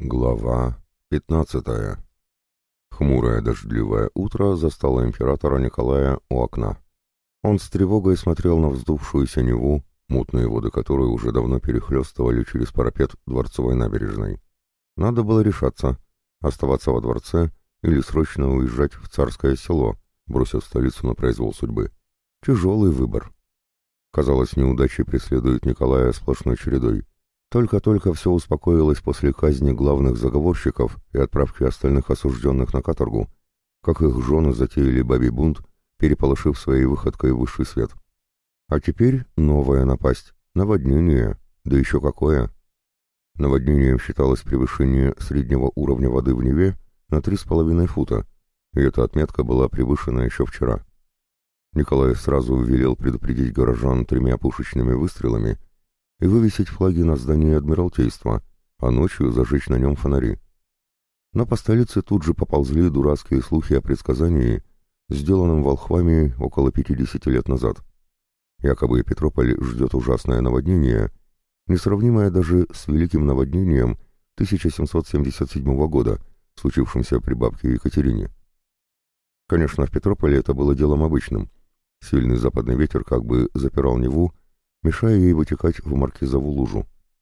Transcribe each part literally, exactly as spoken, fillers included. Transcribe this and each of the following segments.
Глава пятнадцатая. Хмурое дождливое утро застало императора Николая у окна. Он с тревогой смотрел на вздувшуюся Неву, мутные воды которой уже давно перехлестывали через парапет Дворцовой набережной. Надо было решаться, оставаться во дворце или срочно уезжать в Царское Село, бросив столицу на произвол судьбы. Тяжелый выбор. Казалось, неудачи преследуют Николая сплошной чередой. Только-только все успокоилось после казни главных заговорщиков и отправки остальных осужденных на каторгу, как их жены затеяли бабий бунт, переполошив своей выходкой высший свет. А теперь новая напасть — наводнение, да еще какое! Наводнением считалось превышение среднего уровня воды в Неве на три с половиной фута, и эта отметка была превышена еще вчера. Николай сразу велел предупредить горожан тремя пушечными выстрелами и вывесить флаги на здании Адмиралтейства, а ночью зажечь на нем фонари. Но по столице тут же поползли дурацкие слухи о предсказании, сделанном волхвами около пятидесяти лет назад. Якобы Петрополь ждет ужасное наводнение, несравнимое даже с великим наводнением тысяча семьсот семьдесят седьмого года, случившимся при бабке Екатерине. Конечно, в Петрополе это было делом обычным. Сильный западный ветер как бы запирал Неву, мешая ей вытекать в Маркизову лужу.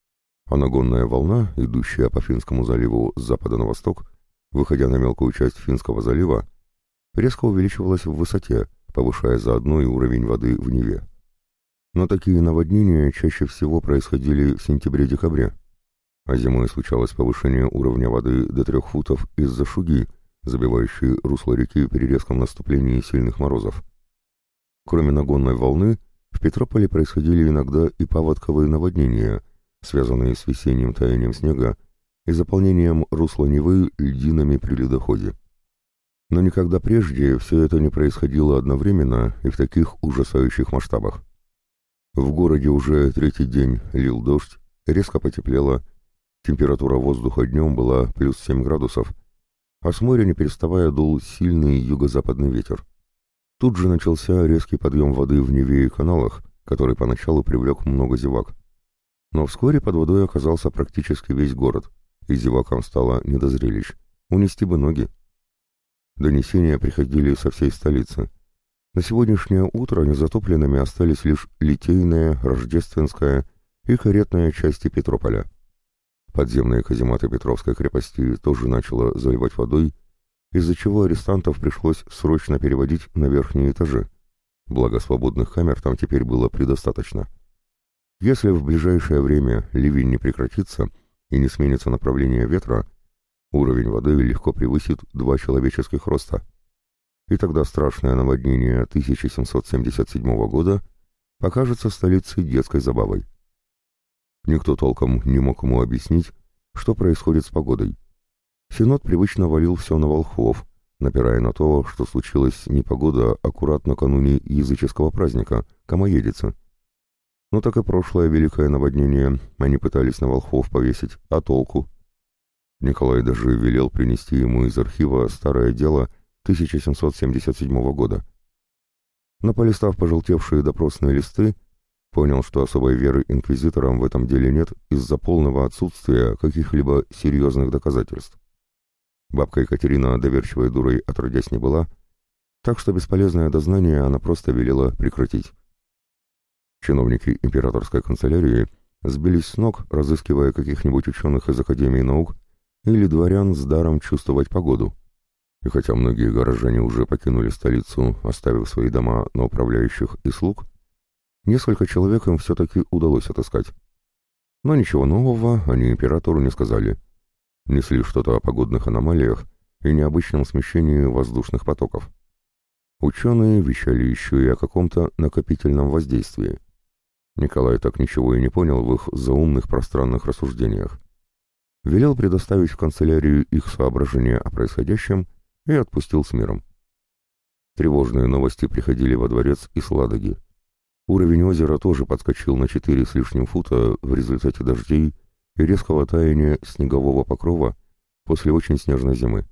А нагонная волна, идущая по Финскому заливу с запада на восток, выходя на мелкую часть Финского залива, резко увеличивалась в высоте, повышая заодно и уровень воды в Неве. Но такие наводнения чаще всего происходили в сентябре-декабре, а зимой случалось повышение уровня воды до трех футов из-за шуги, забивающей русло реки при резком наступлении сильных морозов. Кроме нагонной волны, в Петрополе происходили иногда и паводковые наводнения, связанные с весенним таянием снега и заполнением русла Невы льдинами при ледоходе. Но никогда прежде все это не происходило одновременно и в таких ужасающих масштабах. В городе уже третий день лил дождь, резко потеплело, температура воздуха днем была плюс семь градусов, а с моря не переставая дул сильный юго-западный ветер. Тут же начался резкий подъем воды в Неве и каналах, который поначалу привлек много зевак. Но вскоре под водой оказался практически весь город, и зевакам стало не до зрелищ. Унести бы ноги. Донесения приходили со всей столицы. На сегодняшнее утро незатопленными остались лишь Литейная, Рождественская и каретная части Петрополя. Подземные казематы Петровской крепости тоже начало заливать водой, из-за чего арестантов пришлось срочно переводить на верхние этажи. Благо свободных камер там теперь было предостаточно. Если в ближайшее время ливень не прекратится и не сменится направление ветра, уровень воды легко превысит два человеческих роста. И тогда страшное наводнение тысяча семьсот семьдесят седьмого года покажется столицей детской забавой. Никто толком не мог ему объяснить, что происходит с погодой. Синод привычно валил все на волхвов, напирая на то, что случилась непогода аккурат накануне языческого праздника, Комоедицы. Но так и прошлое великое наводнение они пытались на волхвов повесить, а толку? Николай даже велел принести ему из архива старое дело тысяча семьсот семьдесят седьмого года. Но полистав пожелтевшие допросные листы, понял, что особой веры инквизиторам в этом деле нет из-за полного отсутствия каких-либо серьезных доказательств. Бабка Екатерина доверчивой дурой отродясь не была, так что бесполезное дознание она просто велела прекратить. Чиновники императорской канцелярии сбились с ног, разыскивая каких-нибудь ученых из Академии наук или дворян с даром чувствовать погоду. И хотя многие горожане уже покинули столицу, оставив свои дома на управляющих и слуг, несколько человек им все-таки удалось отыскать. Но ничего нового они императору не сказали. Несли что-то о погодных аномалиях и необычном смещении воздушных потоков. Ученые вещали еще и о каком-то накопительном воздействии. Николай так ничего и не понял в их заумных пространных рассуждениях. Велел предоставить в канцелярию их соображения о происходящем и отпустил с миром. Тревожные новости приходили во дворец из Ладоги. Уровень озера тоже подскочил на четыре с лишним фута в результате дождей и резкого таяния снегового покрова после очень снежной зимы.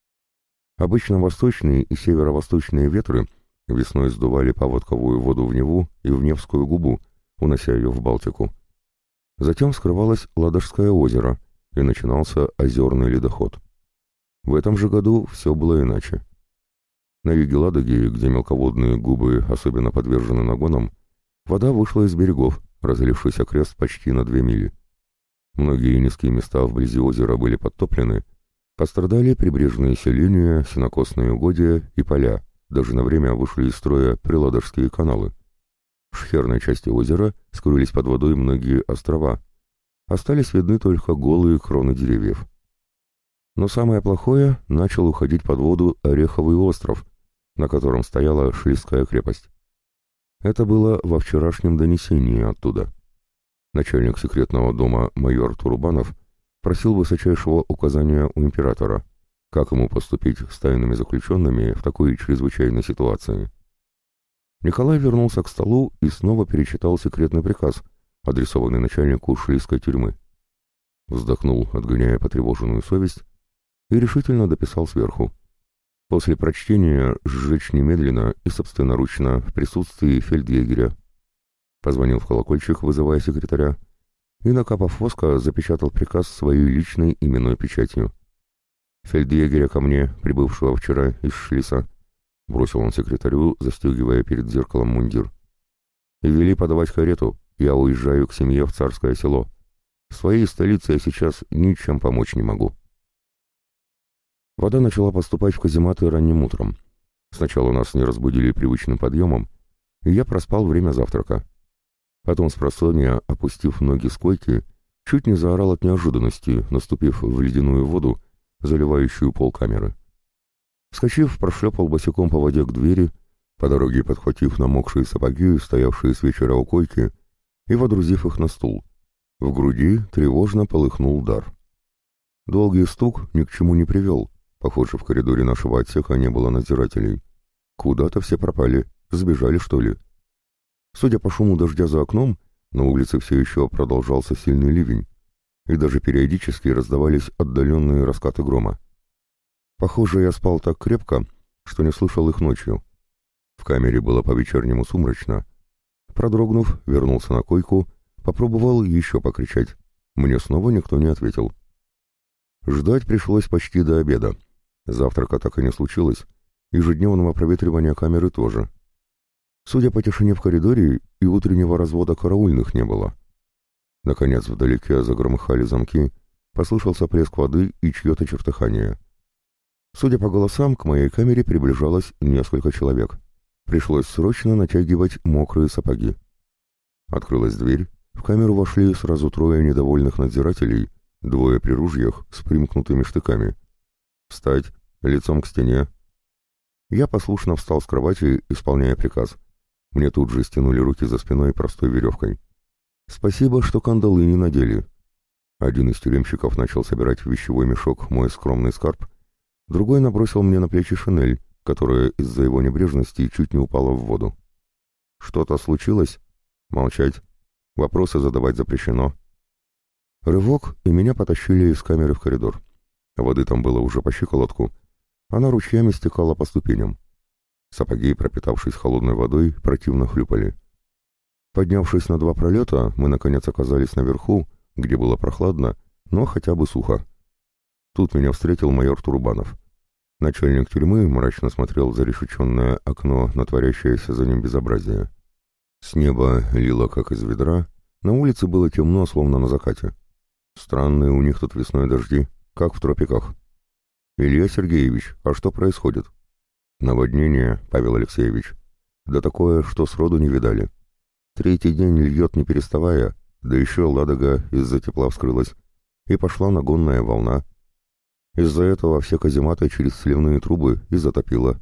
Обычно восточные и северо-восточные ветры весной сдували паводковую воду в Неву и в Невскую губу, унося ее в Балтику. Затем скрывалось Ладожское озеро, и начинался озерный ледоход. В этом же году все было иначе. На юге Ладоги, где мелководные губы особенно подвержены нагонам, вода вышла из берегов, разлившись окрест почти на две мили. Многие низкие места вблизи озера были подтоплены, пострадали прибрежные селения, сенокосные угодья и поля, даже на время вышли из строя приладожские каналы. В шхерной части озера скрылись под водой многие острова, остались видны только голые кроны деревьев. Но самое плохое — начал уходить под воду Ореховый остров, на котором стояла Шлисская крепость. Это было во вчерашнем донесении оттуда. Начальник секретного дома майор Турубанов просил высочайшего указания у императора, как ему поступить с тайными заключенными в такой чрезвычайной ситуации. Николай вернулся к столу и снова перечитал секретный приказ, адресованный начальнику Шлисской тюрьмы. Вздохнул, отгоняя потревоженную совесть, и решительно дописал сверху: после прочтения сжечь немедленно и собственноручно в присутствии фельдъегеря. Позвонил в колокольчик, вызывая секретаря, и, накапав воска, запечатал приказ своей личной именной печатью. «Фельдъегеря ко мне, прибывшего вчера из Шлиса», — бросил он секретарю, застегивая перед зеркалом мундир. «И вели подавать карету, я уезжаю к семье в Царское село. В своей столице я сейчас ничем помочь не могу». Вода начала поступать в казематы ранним утром. Сначала нас не разбудили привычным подъемом, и я проспал время завтрака. Потом спросонья, опустив ноги с койки, чуть не заорал от неожиданности, наступив в ледяную воду, заливающую пол камеры. Вскочив, прошлепал босиком по воде к двери, по дороге подхватив намокшие сапоги, стоявшие с вечера у койки, и водрузив их на стул. В груди тревожно полыхнул удар. Долгий стук ни к чему не привел. Похоже, в коридоре нашего отсека не было надзирателей. Куда-то все пропали, сбежали, что ли. Судя по шуму дождя за окном, на улице все еще продолжался сильный ливень, и даже периодически раздавались отдаленные раскаты грома. Похоже, я спал так крепко, что не слышал их ночью. В камере было по-вечернему сумрачно. Продрогнув, вернулся на койку, попробовал еще покричать. Мне снова никто не ответил. Ждать пришлось почти до обеда. Завтрака так и не случилось, ежедневного проветривания камеры тоже. Судя по тишине в коридоре, и утреннего развода караульных не было. Наконец, вдалеке загромыхали замки, послышался плеск воды и чье-то чертыхание. Судя по голосам, к моей камере приближалось несколько человек. Пришлось срочно натягивать мокрые сапоги. Открылась дверь, в камеру вошли сразу трое недовольных надзирателей, двое при ружьях с примкнутыми штыками. «Встать! Лицом к стене!» Я послушно встал с кровати, исполняя приказ. Мне тут же стянули руки за спиной простой веревкой. Спасибо, что кандалы не надели. Один из тюремщиков начал собирать в вещевой мешок мой скромный скарб, другой набросил мне на плечи шинель, которая из-за его небрежности чуть не упала в воду. «Что-то случилось?» «Молчать. Вопросы задавать запрещено». Рывок, и меня потащили из камеры в коридор. Воды там было уже по щиколотку, она ручьями стекала по ступеням. Сапоги, пропитавшись холодной водой, противно хлюпали. Поднявшись на два пролета, мы наконец оказались наверху, где было прохладно, но хотя бы сухо. Тут меня встретил майор Турубанов. Начальник тюрьмы мрачно смотрел в зарешеченное окно на творящееся за ним безобразие. С неба лило, как из ведра, на улице было темно, словно на закате. Странные у них тут весной дожди, как в тропиках. «Илья Сергеевич, а что происходит?» «Наводнение, Павел Алексеевич. Да такое, что сроду не видали. Третий день льет не переставая, да еще Ладога из-за тепла вскрылась, и пошла нагонная волна. Из-за этого все казематы через сливные трубы и затопило».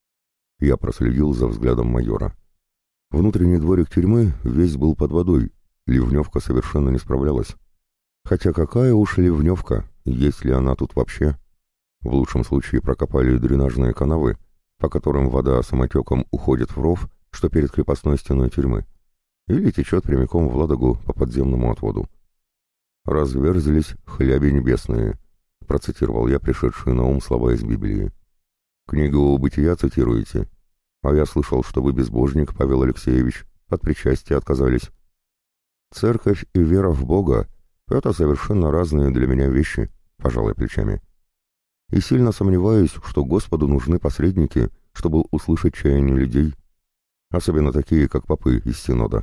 Я проследил за взглядом майора. Внутренний дворик тюрьмы весь был под водой, ливневка совершенно не справлялась. Хотя какая уж ливневка, есть ли она тут вообще? В лучшем случае прокопали дренажные канавы, по которым вода самотеком уходит в ров, что перед крепостной стеной тюрьмы, или течет прямиком в Ладогу по подземному отводу. «Разверзлись хляби небесные», — процитировал я пришедшие на ум слова из Библии. «Книгу «Бытия» цитируете? А я слышал, что вы безбожник, Павел Алексеевич, от причастия отказались». «Церковь и вера в Бога Это совершенно разные для меня вещи, пожалуй, плечами. И сильно сомневаюсь, что Господу нужны посредники, чтобы услышать чаяние людей, особенно такие, как попы из Синода.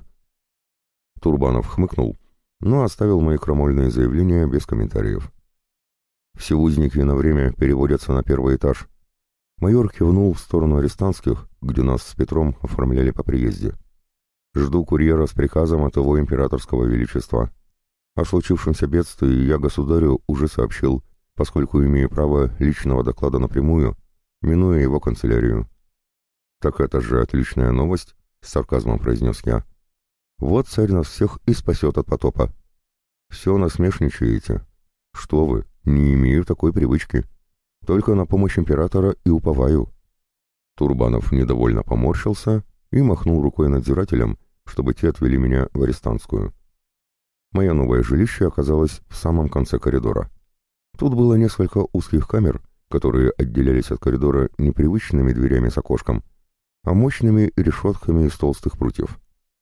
Турбанов хмыкнул, но оставил мои крамольные заявления без комментариев. Все узники на время переводятся на первый этаж. Майор кивнул в сторону арестантских, где нас с Петром оформляли по приезде. Жду курьера с приказом от его императорского величества. О случившемся бедствии я государю уже сообщил, поскольку имею право личного доклада напрямую, минуя его канцелярию. «Так это же отличная новость», — с сарказмом произнес я. «Вот царь нас всех и спасет от потопа». «Все насмешничаете. Что вы, не имею такой привычки. Только на помощь императора и уповаю». Турбанов недовольно поморщился и махнул рукой надзирателям, чтобы те отвели меня в арестантскую. Мое новое жилище оказалось в самом конце коридора. Тут было несколько узких камер, которые отделялись от коридора непривычными дверями с окошком, а мощными решетками из толстых прутьев.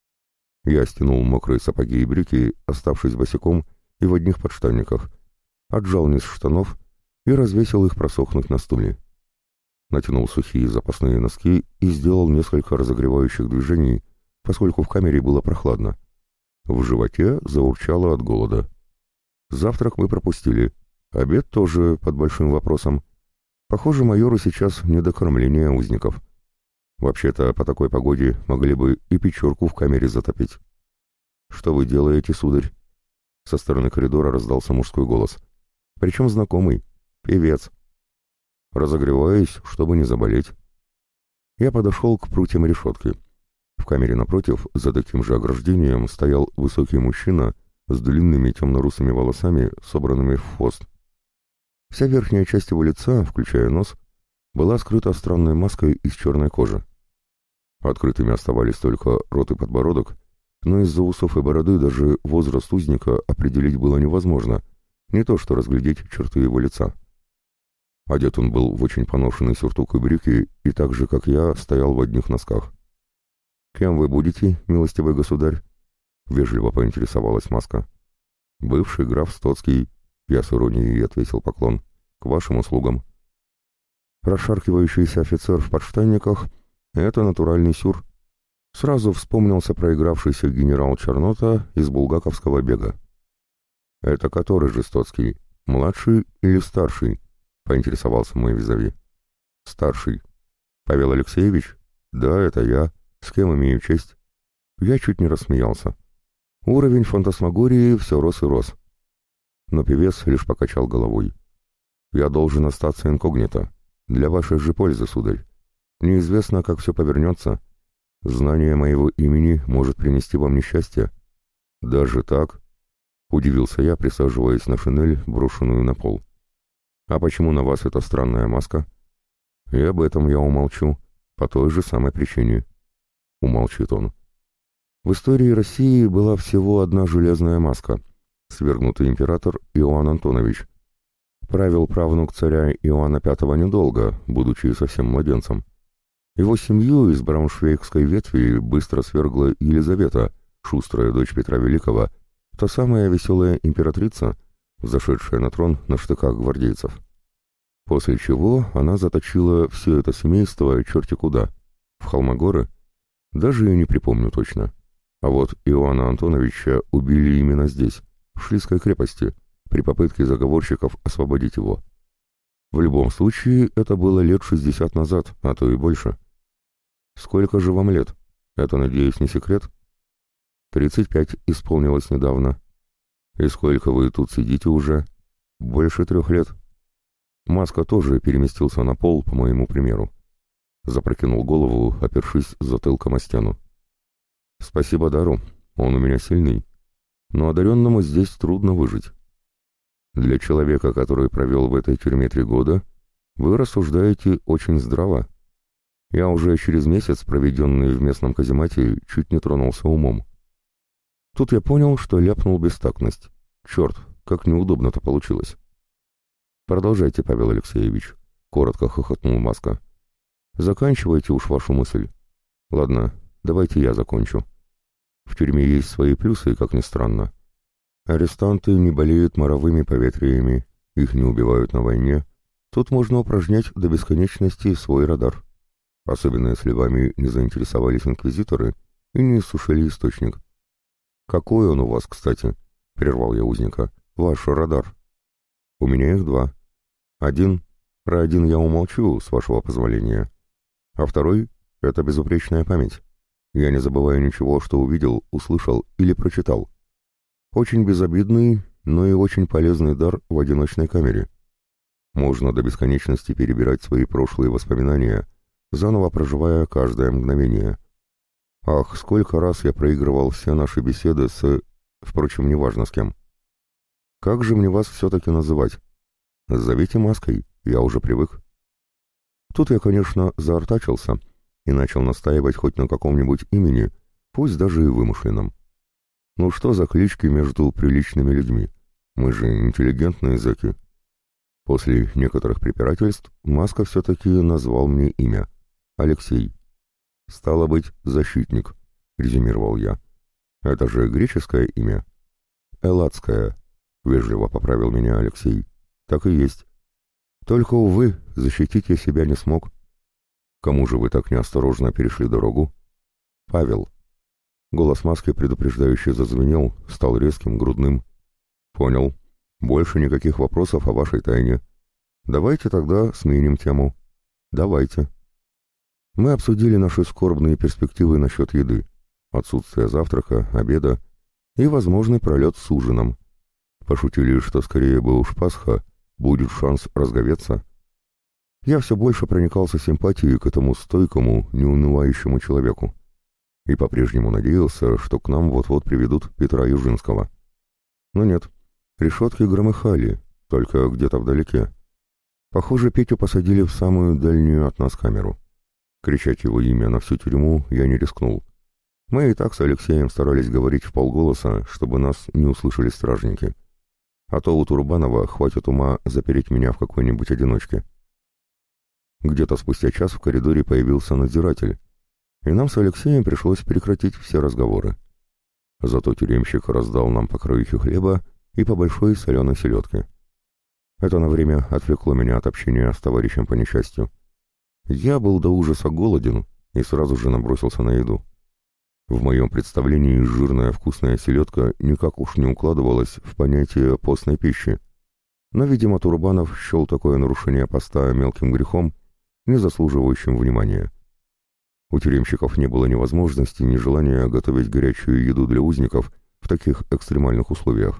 Я стянул мокрые сапоги и брюки, оставшись босиком и в одних подштанниках, отжал низ штанов и развесил их просохнуть на стуле. Натянул сухие запасные носки и сделал несколько разогревающих движений, поскольку в камере было прохладно. В животе заурчало от голода. Завтрак мы пропустили, обед тоже под большим вопросом. Похоже, майору сейчас не до кормления узников. Вообще-то, по такой погоде могли бы и печурку в камере затопить. «Что вы делаете, сударь?» Со стороны коридора раздался мужской голос. Причем знакомый. Певец. «Разогреваюсь, чтобы не заболеть». Я подошел к прутьям решетки. В камере напротив, за таким же ограждением, стоял высокий мужчина с длинными темно-русыми волосами, собранными в хвост. Вся верхняя часть его лица, включая нос, была скрыта странной маской из черной кожи. Открытыми оставались только рот и подбородок, но из-за усов и бороды даже возраст узника определить было невозможно, не то что разглядеть черты его лица. Одет он был в очень поношенный сюртук и брюки, и так же, как я, стоял в одних носках. «Кем вы будете, милостивый государь?» — вежливо поинтересовалась маска. «Бывший граф Стоцкий», — я с иронией отвесил поклон, — «к вашим услугам». Прошаркивающийся офицер в подштанниках — это натуральный сюр. Сразу вспомнился проигравшийся генерал Чернота из булгаковского бега. «Это который же Стоцкий, младший или старший?» — поинтересовался мой визави. «Старший. Павел Алексеевич? Да, это я. С кем имею честь?» Я чуть не рассмеялся. Уровень фантасмагории все рос и рос. Но певец лишь покачал головой. «Я должен остаться инкогнито. Для вашей же пользы, сударь. Неизвестно, как все повернется. Знание моего имени может принести вам несчастье». «Даже так?» — удивился я, присаживаясь на шинель, брошенную на пол. «А почему на вас эта странная маска?» «И об этом я умолчу, по той же самой причине». Умолчит он. В истории России была всего одна железная маска — свергнутый император Иоанн Антонович. Правил правнук царя Иоанна Пятого недолго, будучи совсем младенцем. Его семью из брауншвейгской ветви быстро свергла Елизавета, шустрая дочь Петра Великого, та самая веселая императрица, взошедшая на трон на штыках гвардейцев. После чего она заточила все это семейство черти куда. В Холмогоры? Даже и не припомню точно. А вот Иоанна Антоновича убили именно здесь, в Шлисской крепости, при попытке заговорщиков освободить его. В любом случае, это было лет шестьдесят назад, а то и больше. «Сколько же вам лет? Это, надеюсь, не секрет?» «Тридцать пять исполнилось недавно». «И сколько вы тут сидите уже?» «Больше трех лет». Маска тоже переместился на пол, по моему примеру. Запрокинул голову, опершись затылком о стену. «Спасибо дару, он у меня сильный, но одаренному здесь трудно выжить. Для человека, который провел в этой тюрьме три года, вы рассуждаете очень здраво. Я уже через месяц, проведенный в местном каземате, чуть не тронулся умом». Тут я понял, что ляпнул бестактность. Черт, как неудобно-то получилось. «Продолжайте, Павел Алексеевич», — коротко хохотнул Маска. «Заканчивайте уж вашу мысль. Ладно, давайте я закончу. В тюрьме есть свои плюсы, как ни странно. Арестанты не болеют моровыми поветриями, их не убивают на войне. Тут можно упражнять до бесконечности свой радар. Особенно если вами не заинтересовались инквизиторы и не иссушили источник. «Какой он у вас, кстати?» — прервал я узника. «Ваш радар». «У меня их два. Один, про один я умолчу, с вашего позволения. А второй — это безупречная память. Я не забываю ничего, что увидел, услышал или прочитал. Очень безобидный, но и очень полезный дар в одиночной камере. Можно до бесконечности перебирать свои прошлые воспоминания, заново проживая каждое мгновение. Ах, сколько раз я проигрывал все наши беседы с... Впрочем, неважно с кем. Как же мне вас все-таки называть? Зовите Маской, я уже привык. Тут я, конечно, заортачился и начал настаивать хоть на каком-нибудь имени, пусть даже и вымышленном. Ну что за клички между приличными людьми? Мы же интеллигентные зэки. После некоторых препирательств Маска все-таки назвал мне имя. Алексей. «Стало быть, защитник», — резюмировал я. «Это же греческое имя?» «Элладское», — вежливо поправил меня Алексей. «Так и есть. Только, увы, защитить я себя не смог». «Кому же вы так неосторожно перешли дорогу?» «Павел». Голос Маски предупреждающе зазвенел, стал резким, грудным. «Понял. Больше никаких вопросов о вашей тайне. Давайте тогда сменим тему». «Давайте». Мы обсудили наши скорбные перспективы насчет еды, отсутствие завтрака, обеда и возможный пролет с ужином. Пошутили, что скорее бы уж Пасха, будет шанс разговеться. Я все больше проникался симпатией к этому стойкому, неунывающему человеку и по-прежнему надеялся, что к нам вот-вот приведут Петра Южинского. Но нет, решетки громыхали, только где-то вдалеке. Похоже, Петю посадили в самую дальнюю от нас камеру. Кричать его имя на всю тюрьму я не рискнул. Мы и так с Алексеем старались говорить вполголоса, чтобы нас не услышали стражники. А то у Турбанова хватит ума запереть меня в какой-нибудь одиночке. Где-то спустя час в коридоре появился надзиратель, и нам с Алексеем пришлось прекратить все разговоры. Зато тюремщик раздал нам по краюхе хлеба и по большой соленой селедке. Это на время отвлекло меня от общения с товарищем по несчастью. Я был до ужаса голоден и сразу же набросился на еду. В моем представлении жирная вкусная селедка никак уж не укладывалась в понятие постной пищи, но, видимо, Турбанов счел такое нарушение поста мелким грехом, не заслуживающим внимания. У тюремщиков не было ни возможности, ни желания готовить горячую еду для узников в таких экстремальных условиях.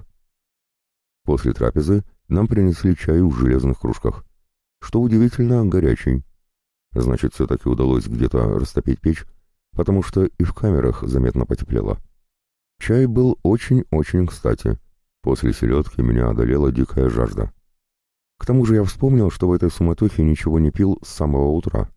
После трапезы нам принесли чай в железных кружках. Что удивительно, горячий. Значит, все-таки удалось где-то растопить печь, потому что и в камерах заметно потеплело. Чай был очень-очень кстати. После селедки меня одолела дикая жажда. К тому же я вспомнил, что в этой суматохе ничего не пил с самого утра.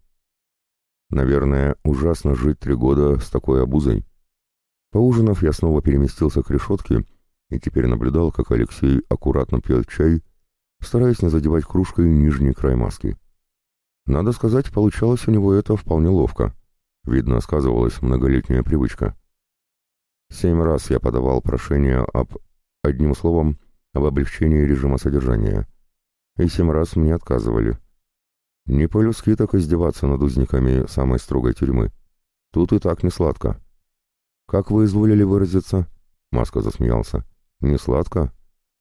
Наверное, ужасно жить три года с такой обузой. Поужинав, я снова переместился к решетке и теперь наблюдал, как Алексей аккуратно пьет чай, стараясь не задевать кружкой нижний край маски. Надо сказать, получалось у него это вполне ловко. Видно, сказывалась многолетняя привычка. Семь раз я подавал прошение об, одним словом, об облегчении режима содержания. И семь раз мне отказывали. Не по-людски так издеваться над узниками самой строгой тюрьмы. Тут и так не сладко. «Как вы изволили выразиться?» — Маска засмеялся. «Не сладко?»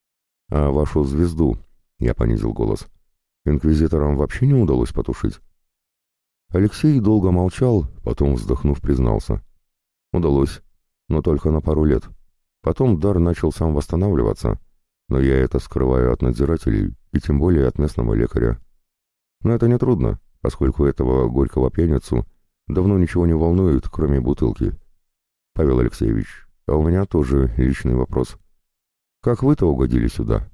«А вашу звезду?» — я понизил голос. «Инквизиторам вообще не удалось потушить?» Алексей долго молчал, потом, вздохнув, признался. «Удалось, но только на пару лет. Потом дар начал сам восстанавливаться, но я это скрываю от надзирателей и тем более от местного лекаря. Но это нетрудно, поскольку этого горького пьяницу давно ничего не волнует, кроме бутылки. Павел Алексеевич, а у меня тоже личный вопрос. Как вы-то угодили сюда?»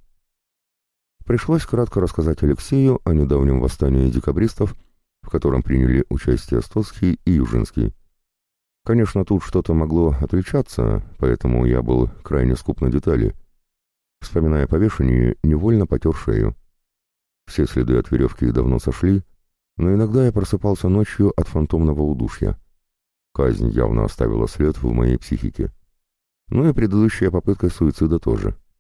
Пришлось кратко рассказать Алексею о недавнем восстании декабристов, в котором приняли участие Стоцкий и Южинский. Конечно, тут что-то могло отличаться, поэтому я был крайне скуп на детали. Вспоминая повешение, невольно потер шею. Все следы от веревки давно сошли, но иногда я просыпался ночью от фантомного удушья. Казнь явно оставила след в моей психике. Ну и предыдущая попытка суицида тоже.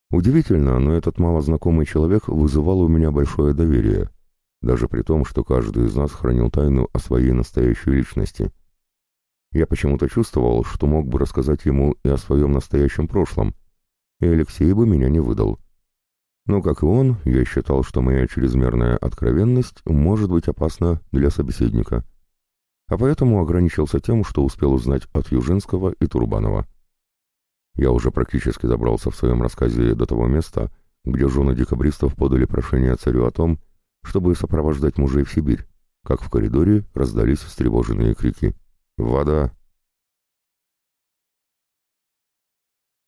Удивительно, но этот малознакомый человек вызывал у меня большое доверие, даже при том, что каждый из нас хранил тайну о своей настоящей личности. Я почему-то чувствовал, что мог бы рассказать ему и о своем настоящем прошлом, и Алексей бы меня не выдал. Но, как и он, я считал, что моя чрезмерная откровенность может быть опасна для собеседника, а поэтому ограничился тем, что успел узнать от Южинского и Турбанова. Я уже практически добрался в своем рассказе до того места, где жены декабристов подали прошение царю о том, чтобы сопровождать мужей в Сибирь, как в коридоре раздались встревоженные крики: «Вода!